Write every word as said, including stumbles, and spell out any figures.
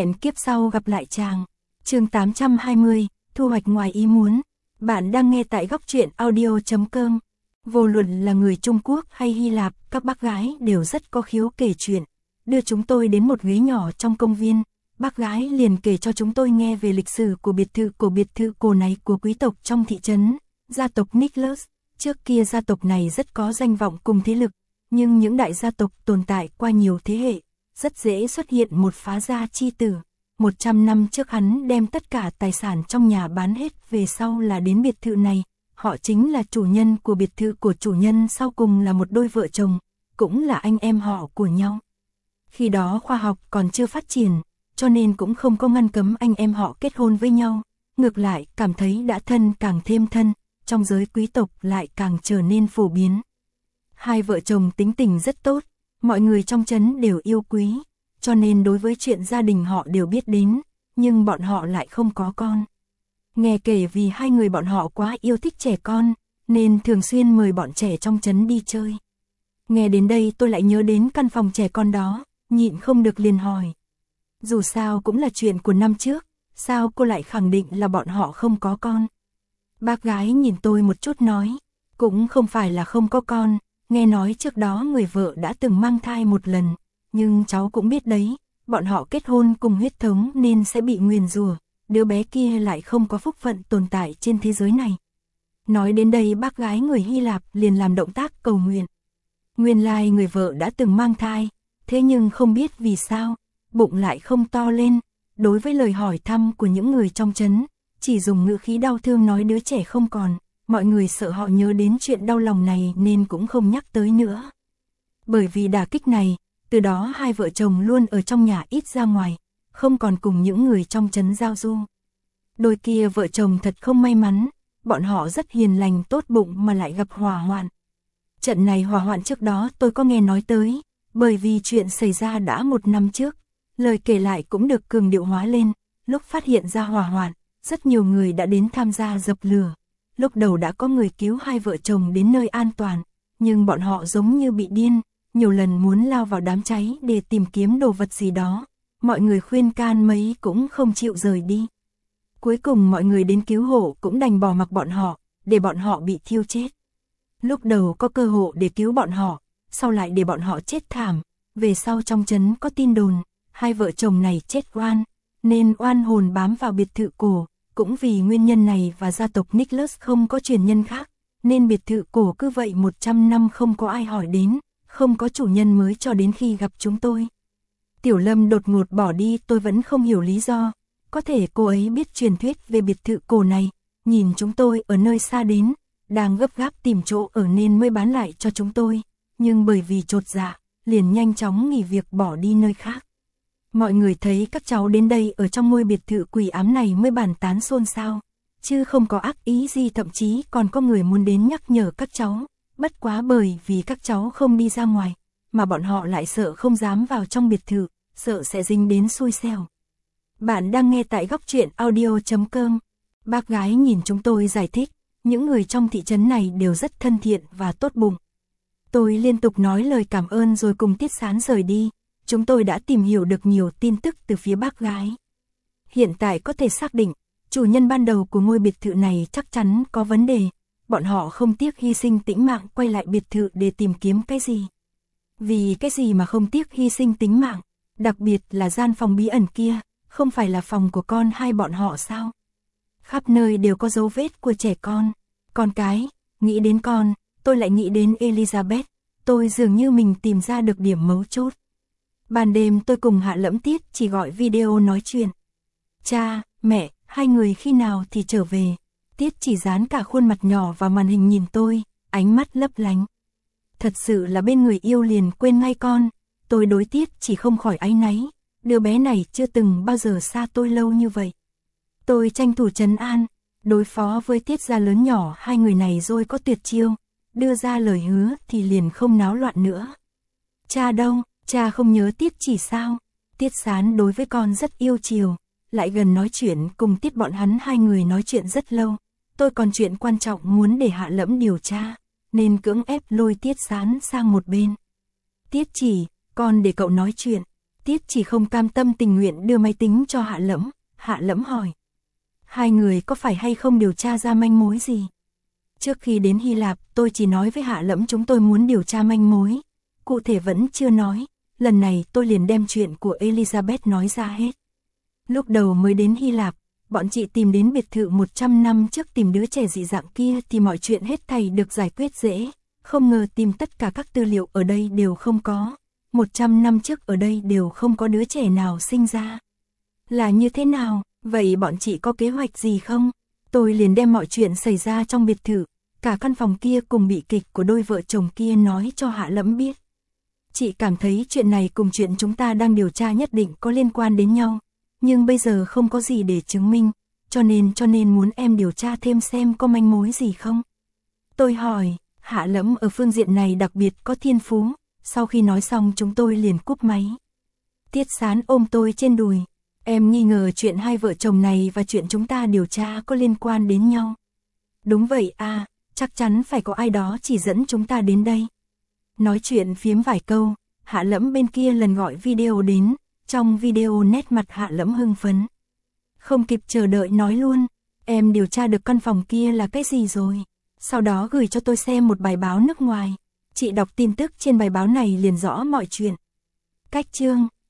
Hẹn kiếp sau gặp lại chàng. Chương tám trăm hai mươi, thu hoạch ngoài ý muốn. Bạn đang nghe tại góc truyện audio chấm com. Vô luận là người Trung Quốc hay Hy Lạp, các bác gái đều rất có khiếu kể chuyện. Đưa chúng tôi đến một ghế nhỏ trong công viên, bác gái liền kể cho chúng tôi nghe về lịch sử của biệt thự cổ biệt thự cổ này của quý tộc trong thị trấn, gia tộc Nicholas. Trước kia gia tộc này rất có danh vọng cùng thế lực, nhưng những đại gia tộc tồn tại qua nhiều thế hệ, rất dễ xuất hiện một phá gia chi tử. một trăm năm trước hắn đem tất cả tài sản trong nhà bán hết, về sau là đến biệt thự này. Họ chính là chủ nhân của biệt thự của chủ nhân sau cùng là một đôi vợ chồng, cũng là anh em họ của nhau. Khi đó khoa học còn chưa phát triển, cho nên cũng không có ngăn cấm anh em họ kết hôn với nhau. Ngược lại, cảm thấy đã thân càng thêm thân, trong giới quý tộc lại càng trở nên phổ biến. Hai vợ chồng tính tình rất tốt, mọi người trong trấn đều yêu quý, cho nên đối với chuyện gia đình họ đều biết đến, nhưng bọn họ lại không có con. Nghe kể vì hai người bọn họ quá yêu thích trẻ con, nên thường xuyên mời bọn trẻ trong trấn đi chơi. Nghe đến đây tôi lại nhớ đến căn phòng trẻ con đó, nhịn không được liền hỏi. Dù sao cũng là chuyện của năm trước, sao cô lại khẳng định là bọn họ không có con? Bác gái nhìn tôi một chút nói, cũng không phải là không có con, nghe nói trước đó người vợ đã từng mang thai một lần, nhưng cháu cũng biết đấy, bọn họ kết hôn cùng huyết thống nên sẽ bị nguyền rủa, đứa bé kia lại không có phúc phận tồn tại trên thế giới này. Nói đến đây bác gái người Hy Lạp liền làm động tác cầu nguyện. Nguyên lai người vợ đã từng mang thai, thế nhưng không biết vì sao, bụng lại không to lên. Đối với lời hỏi thăm của những người trong trấn, chỉ dùng ngữ khí đau thương nói đứa trẻ không còn, mọi người sợ họ nhớ đến chuyện đau lòng này nên cũng không nhắc tới nữa. Bởi vì đả kích này, từ đó hai vợ chồng luôn ở trong nhà ít ra ngoài, không còn cùng những người trong trấn giao du. Đôi kia vợ chồng thật không may mắn, bọn họ rất hiền lành tốt bụng mà lại gặp hỏa hoạn. Trận này hỏa hoạn trước đó tôi có nghe nói tới, bởi vì chuyện xảy ra đã một năm trước, lời kể lại cũng được cường điệu hóa lên. Lúc phát hiện ra hỏa hoạn, rất nhiều người đã đến tham gia dập lửa. Lúc đầu đã có người cứu hai vợ chồng đến nơi an toàn, nhưng bọn họ giống như bị điên, nhiều lần muốn lao vào đám cháy để tìm kiếm đồ vật gì đó. Mọi người khuyên can mấy cũng không chịu rời đi. Cuối cùng mọi người đến cứu hộ cũng đành bỏ mặc bọn họ, để bọn họ bị thiêu chết. Lúc đầu có cơ hội để cứu bọn họ, sau lại để bọn họ chết thảm. Về sau trong trấn có tin đồn, hai vợ chồng này chết oan, nên oan hồn bám vào biệt thự cổ. Cũng vì nguyên nhân này và gia tộc Nicholas không có truyền nhân khác, nên biệt thự cổ cứ vậy một trăm năm không có ai hỏi đến, không có chủ nhân mới cho đến khi gặp chúng tôi. Tiểu Lâm đột ngột bỏ đi, tôi vẫn không hiểu lý do. Có thể cô ấy biết truyền thuyết về biệt thự cổ này, nhìn chúng tôi ở nơi xa đến, đang gấp gáp tìm chỗ ở nên mới bán lại cho chúng tôi, nhưng bởi vì chột dạ, liền nhanh chóng nghỉ việc bỏ đi nơi khác. Mọi người thấy các cháu đến đây ở trong ngôi biệt thự quỷ ám này mới bàn tán xôn xao, chứ không có ác ý gì, thậm chí còn có người muốn đến nhắc nhở các cháu, bất quá bởi vì các cháu không đi ra ngoài, mà bọn họ lại sợ không dám vào trong biệt thự, sợ sẽ dính đến xui xẻo. Bạn đang nghe tại góc truyện audio chấm com. Bác gái nhìn chúng tôi giải thích, những người trong thị trấn này đều rất thân thiện và tốt bụng. Tôi liên tục nói lời cảm ơn rồi cùng Tiết Sán rời đi. Chúng tôi đã tìm hiểu được nhiều tin tức từ phía bác gái. Hiện tại có thể xác định, chủ nhân ban đầu của ngôi biệt thự này chắc chắn có vấn đề. Bọn họ không tiếc hy sinh tính mạng quay lại biệt thự để tìm kiếm cái gì. Vì cái gì mà không tiếc hy sinh tính mạng, đặc biệt là gian phòng bí ẩn kia, không phải là phòng của con hai bọn họ sao? Khắp nơi đều có dấu vết của trẻ con, con cái, nghĩ đến con, tôi lại nghĩ đến Elizabeth, tôi dường như mình tìm ra được điểm mấu chốt. Ban đêm tôi cùng Hạ Lẫm Tiết chỉ gọi video nói chuyện. Cha, mẹ, hai người khi nào thì trở về? Tiết chỉ dán cả khuôn mặt nhỏ vào màn hình nhìn tôi, ánh mắt lấp lánh. Thật sự là bên người yêu liền quên ngay con. Tôi đối Tiết chỉ không khỏi áy náy, đứa bé này chưa từng bao giờ xa tôi lâu như vậy. Tôi tranh thủ trấn an, đối phó với Tiết gia lớn nhỏ hai người này rồi có tuyệt chiêu, đưa ra lời hứa thì liền không náo loạn nữa. Cha đâu? Cha không nhớ Tiết chỉ sao? Tiết Sán đối với con rất yêu chiều, lại gần nói chuyện cùng Tiết, bọn hắn hai người nói chuyện rất lâu. Tôi còn chuyện quan trọng muốn để Hạ Lẫm điều tra, nên cưỡng ép lôi Tiết Sán sang một bên. Tiết chỉ, con để cậu nói chuyện. Tiết chỉ không cam tâm tình nguyện đưa máy tính cho Hạ Lẫm, Hạ Lẫm hỏi. Hai người có phải hay không điều tra ra manh mối gì? Trước khi đến Hy Lạp, tôi chỉ nói với Hạ Lẫm chúng tôi muốn điều tra manh mối. Cụ thể vẫn chưa nói, lần này tôi liền đem chuyện của Elizabeth nói ra hết. Lúc đầu mới đến Hy Lạp, bọn chị tìm đến biệt thự một trăm năm trước tìm đứa trẻ dị dạng kia thì mọi chuyện hết thảy được giải quyết dễ. Không ngờ tìm tất cả các tư liệu ở đây đều không có. một trăm năm trước ở đây đều không có đứa trẻ nào sinh ra. Là như thế nào? Vậy bọn chị có kế hoạch gì không? Tôi liền đem mọi chuyện xảy ra trong biệt thự, cả căn phòng kia cùng bị kịch của đôi vợ chồng kia nói cho Hạ Lẫm biết. Chị cảm thấy chuyện này cùng chuyện chúng ta đang điều tra nhất định có liên quan đến nhau, nhưng bây giờ không có gì để chứng minh, cho nên cho nên muốn em điều tra thêm xem có manh mối gì không. Tôi hỏi, Hạ Lẫm ở phương diện này đặc biệt có thiên phú, sau khi nói xong chúng tôi liền cúp máy. Tiết Sán ôm tôi trên đùi. Em nghi ngờ chuyện hai vợ chồng này và chuyện chúng ta điều tra có liên quan đến nhau. Đúng vậy à, chắc chắn phải có ai đó chỉ dẫn chúng ta đến đây. Nói chuyện phiếm vài câu, Hạ Lẫm bên kia lần gọi video đến, trong video nét mặt Hạ Lẫm hưng phấn. Không kịp chờ đợi nói luôn, em điều tra được căn phòng kia là cái gì rồi. Sau đó gửi cho tôi xem một bài báo nước ngoài. Chị đọc tin tức trên bài báo này liền rõ mọi chuyện. Cách chương